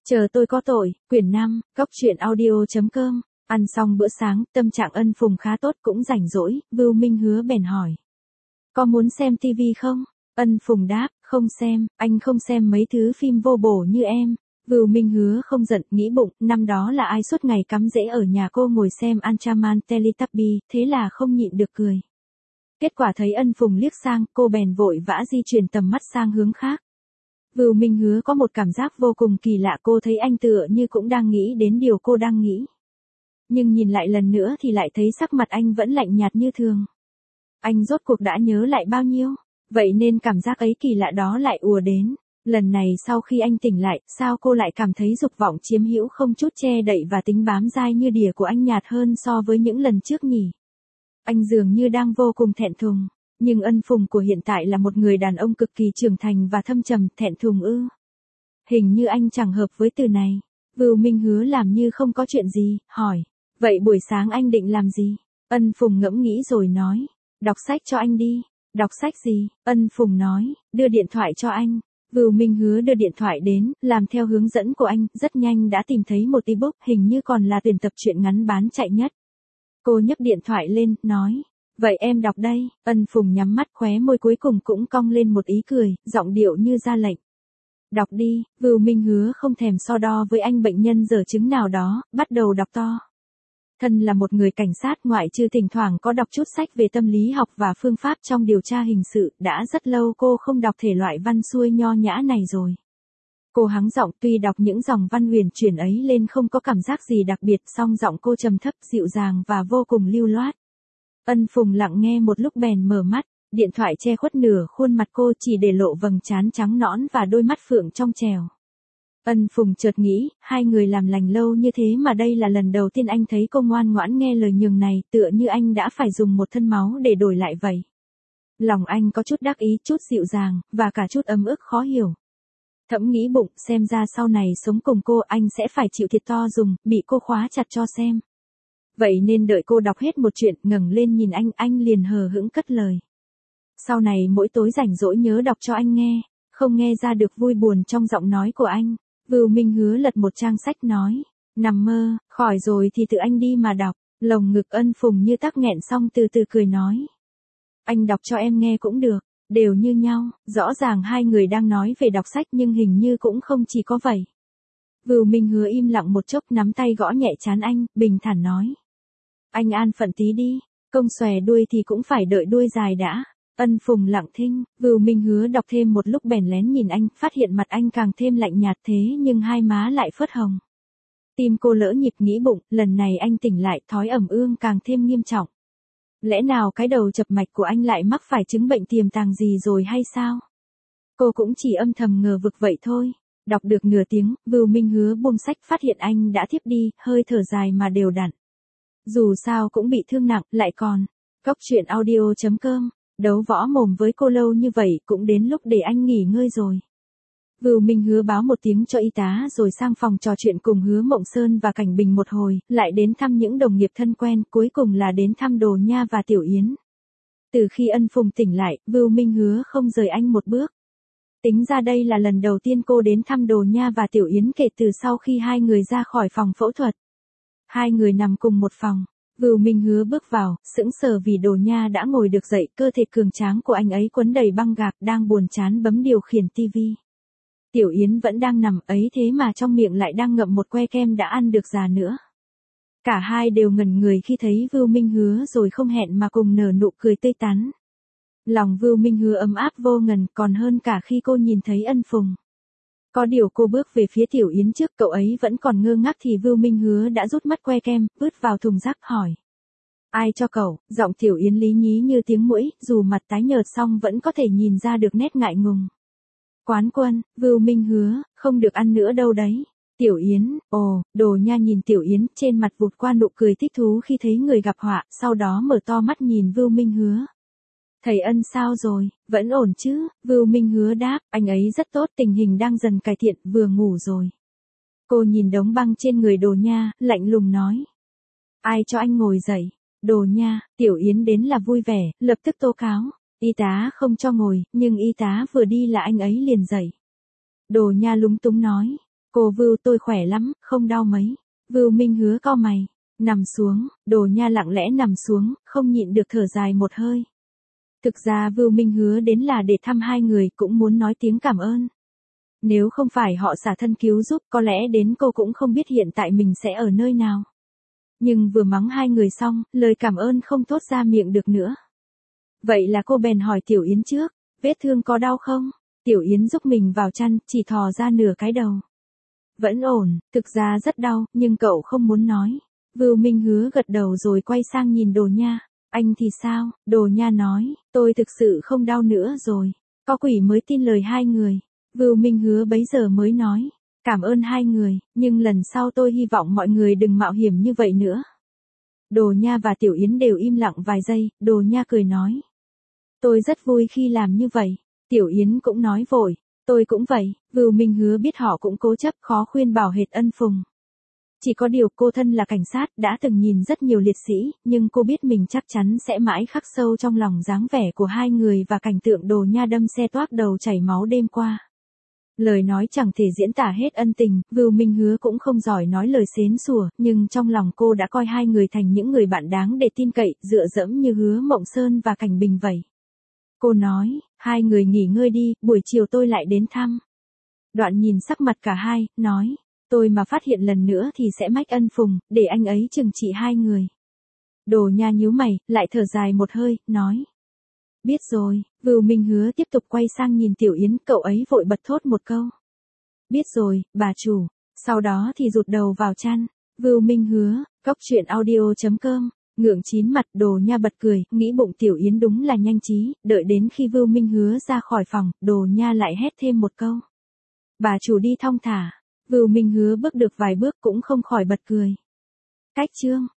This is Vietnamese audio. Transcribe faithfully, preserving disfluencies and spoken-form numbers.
Chờ tôi có tội, quyển năm, góc truyện audio.com. Ăn xong bữa sáng, tâm trạng Ân Phùng khá tốt cũng rảnh rỗi, Vưu Minh Hứa bèn hỏi. Có muốn xem tivi không? Ân Phùng đáp, không xem, anh không xem mấy thứ phim vô bổ như em. Vưu Minh Hứa không giận, nghĩ bụng, năm đó là ai suốt ngày cắm rễ ở nhà cô ngồi xem Ultraman Teletubby, thế là không nhịn được cười. Kết quả thấy Ân Phùng liếc sang, cô bèn vội vã di chuyển tầm mắt sang hướng khác. Vưu Minh Hứa có một cảm giác vô cùng kỳ lạ, cô thấy anh tựa như cũng đang nghĩ đến điều cô đang nghĩ. Nhưng nhìn lại lần nữa thì lại thấy sắc mặt anh vẫn lạnh nhạt như thường. Anh rốt cuộc đã nhớ lại bao nhiêu? Vậy nên cảm giác ấy kỳ lạ đó lại ùa đến. Lần này sau khi anh tỉnh lại, sao cô lại cảm thấy dục vọng chiếm hữu không chút che đậy và tính bám dai như đỉa của anh nhạt hơn so với những lần trước nhỉ? Anh dường như đang vô cùng thẹn thùng. Nhưng Ân Phùng của hiện tại là một người đàn ông cực kỳ trưởng thành và thâm trầm, thẹn thùng ư? Hình như anh chẳng hợp với từ này. Vưu Minh Hứa làm như không có chuyện gì, hỏi. Vậy buổi sáng anh định làm gì? Ân Phùng ngẫm nghĩ rồi nói. Đọc sách cho anh đi. Đọc sách gì? Ân Phùng nói. Đưa điện thoại cho anh. Vưu Minh Hứa đưa điện thoại đến, làm theo hướng dẫn của anh, rất nhanh đã tìm thấy một ebook, hình như còn là tuyển tập truyện ngắn bán chạy nhất. Cô nhấc điện thoại lên, nói. Vậy em đọc đây. Ân Phùng nhắm mắt, khóe môi cuối cùng cũng cong lên một ý cười, giọng điệu như ra lệnh. Đọc đi. Vưu Minh Hứa không thèm so đo với anh bệnh nhân dở chứng nào đó, bắt đầu đọc to. Thân là một người cảnh sát, ngoại trừ thỉnh thoảng có đọc chút sách về tâm lý học và phương pháp trong điều tra hình sự, đã rất lâu cô không đọc thể loại văn xuôi nho nhã này rồi. Cô hắng giọng, tuy đọc những dòng văn huyền chuyển ấy lên không có cảm giác gì đặc biệt, song giọng cô trầm thấp, dịu dàng và vô cùng lưu loát. Ân Phùng lặng nghe một lúc bèn mở mắt, điện thoại che khuất nửa khuôn mặt cô, chỉ để lộ vầng trán trắng nõn và đôi mắt phượng trong trèo. Ân Phùng chợt nghĩ, hai người làm lành lâu như thế mà đây là lần đầu tiên anh thấy cô ngoan ngoãn nghe lời nhường này, tựa như anh đã phải dùng một thân máu để đổi lại vậy. Lòng anh có chút đắc ý, chút dịu dàng, và cả chút ấm ức khó hiểu. Thẫm nghĩ bụng, xem ra sau này sống cùng cô anh sẽ phải chịu thiệt to dùng, bị cô khóa chặt cho xem. Vậy nên đợi cô đọc hết một chuyện, ngẩng lên nhìn anh, anh liền hờ hững cất lời. Sau này mỗi tối rảnh rỗi nhớ đọc cho anh nghe, không nghe ra được vui buồn trong giọng nói của anh. Vưu Minh Hứa lật một trang sách nói, nằm mơ, khỏi rồi thì tự anh đi mà đọc. Lồng ngực Ân Phùng như tắc nghẹn xong từ từ cười nói. Anh đọc cho em nghe cũng được, đều như nhau, rõ ràng hai người đang nói về đọc sách nhưng hình như cũng không chỉ có vậy. Vưu Minh Hứa im lặng một chốc, nắm tay gõ nhẹ trán anh, bình thản nói. Anh an phận tí đi, công xòe đuôi thì cũng phải đợi đuôi dài đã. Ân Phùng lặng thinh, Vưu Minh Hứa đọc thêm một lúc bèn lén nhìn anh, phát hiện mặt anh càng thêm lạnh nhạt thế nhưng hai má lại phớt hồng. Tim cô lỡ nhịp, nghĩ bụng, lần này anh tỉnh lại, thói ẩm ương càng thêm nghiêm trọng. Lẽ nào cái đầu chập mạch của anh lại mắc phải chứng bệnh tiềm tàng gì rồi hay sao? Cô cũng chỉ âm thầm ngờ vực vậy thôi. Đọc được nửa tiếng, Vưu Minh Hứa buông sách, phát hiện anh đã thiếp đi, hơi thở dài mà đều đặn. Dù sao cũng bị thương nặng, lại còn. Góc truyện audio.com. Đấu võ mồm với cô lâu như vậy, cũng đến lúc để anh nghỉ ngơi rồi. Vưu Minh Hứa báo một tiếng cho y tá rồi sang phòng trò chuyện cùng Hứa Mộng Sơn và Cảnh Bình một hồi, lại đến thăm những đồng nghiệp thân quen, cuối cùng là đến thăm Đồ Nha và Tiểu Yến. Từ khi Ân Phùng tỉnh lại, Vưu Minh Hứa không rời anh một bước. Tính ra đây là lần đầu tiên cô đến thăm Đồ Nha và Tiểu Yến kể từ sau khi hai người ra khỏi phòng phẫu thuật. Hai người nằm cùng một phòng. Vưu Minh Hứa bước vào, sững sờ vì Đồ Nha đã ngồi được dậy, cơ thể cường tráng của anh ấy quấn đầy băng gạc, đang buồn chán bấm điều khiển tivi. Tiểu Yến vẫn đang nằm ấy thế mà trong miệng lại đang ngậm một que kem đã ăn được già nữa. Cả hai đều ngẩn người khi thấy Vưu Minh Hứa rồi không hẹn mà cùng nở nụ cười tươi tắn. Lòng Vưu Minh Hứa ấm áp vô ngần, còn hơn cả khi cô nhìn thấy Ân Phùng. Có điều cô bước về phía Tiểu Yến trước, cậu ấy vẫn còn ngơ ngác thì Vưu Minh Hứa đã rút mất que kem, vứt vào thùng rác, hỏi. Ai cho cậu? Giọng Tiểu Yến lý nhí như tiếng muỗi, dù mặt tái nhợt song vẫn có thể nhìn ra được nét ngại ngùng. Quán quân. Vưu Minh Hứa, không được ăn nữa đâu đấy. Tiểu Yến, ồ, Đồ Nha nhìn Tiểu Yến, trên mặt vụt qua nụ cười thích thú khi thấy người gặp họa, sau đó mở to mắt nhìn Vưu Minh Hứa. Thầy Ân sao rồi, vẫn ổn chứ? Vưu Minh Hứa đáp, anh ấy rất tốt, tình hình đang dần cải thiện, vừa ngủ rồi. Cô nhìn đống băng trên người Đồ Nha, lạnh lùng nói. Ai cho anh ngồi dậy? Đồ Nha. Tiểu Yến đến là vui vẻ, lập tức tố cáo. Y tá không cho ngồi, nhưng y tá vừa đi là anh ấy liền dậy. Đồ Nha lúng túng nói. Cô Vưu tôi khỏe lắm, không đau mấy. Vưu Minh Hứa cau mày, nằm xuống, Đồ Nha lặng lẽ nằm xuống, không nhịn được thở dài một hơi. Thực ra Vưu Minh Hứa đến là để thăm hai người, cũng muốn nói tiếng cảm ơn. Nếu không phải họ xả thân cứu giúp, có lẽ đến cô cũng không biết hiện tại mình sẽ ở nơi nào. Nhưng vừa mắng hai người xong, lời cảm ơn không thốt ra miệng được nữa. Vậy là cô bèn hỏi Tiểu Yến trước, vết thương có đau không? Tiểu Yến giúp mình vào chăn, chỉ thò ra nửa cái đầu. Vẫn ổn, thực ra rất đau, nhưng cậu không muốn nói. Vưu Minh Hứa gật đầu rồi quay sang nhìn Đồ Nha. Anh thì sao? Đồ Nha nói, tôi thực sự không đau nữa rồi. Có quỷ mới tin lời hai người. Vưu Minh Hứa bấy giờ mới nói, cảm ơn hai người, nhưng lần sau tôi hy vọng mọi người đừng mạo hiểm như vậy nữa. Đồ Nha và Tiểu Yến đều im lặng vài giây, Đồ Nha cười nói. Tôi rất vui khi làm như vậy. Tiểu Yến cũng nói vội, tôi cũng vậy. Vưu Minh Hứa biết họ cũng cố chấp, khó khuyên bảo hệt Ân Phùng. Chỉ có điều cô thân là cảnh sát, đã từng nhìn rất nhiều liệt sĩ, nhưng cô biết mình chắc chắn sẽ mãi khắc sâu trong lòng dáng vẻ của hai người và cảnh tượng Đồ Nha đâm xe toác đầu chảy máu đêm qua. Lời nói chẳng thể diễn tả hết ân tình, Vưu Minh Hứa cũng không giỏi nói lời xến xủa, nhưng trong lòng cô đã coi hai người thành những người bạn đáng để tin cậy, dựa dẫm như Hứa Mộng Sơn và Cảnh Bình vậy. Cô nói, hai người nghỉ ngơi đi, buổi chiều tôi lại đến thăm. Đoạn nhìn sắc mặt cả hai, nói, tôi mà phát hiện lần nữa thì sẽ mách Ân Phùng, để anh ấy trừng trị hai người. Đồ Nha nhíu mày, lại thở dài một hơi, nói. Biết rồi, Vưu Minh Hứa tiếp tục quay sang nhìn Tiểu Yến, cậu ấy vội bật thốt một câu. Biết rồi, bà chủ. Sau đó thì rụt đầu vào chăn. Vưu Minh Hứa, cóc truyện audio chấm com. Ngượng chín mặt, Đồ Nha bật cười, nghĩ bụng Tiểu Yến đúng là nhanh trí, đợi đến khi Vưu Minh Hứa ra khỏi phòng, Đồ Nha lại hét thêm một câu. Bà chủ đi thong thả. Vưu Minh Hứa bước được vài bước cũng không khỏi bật cười. Cách chương.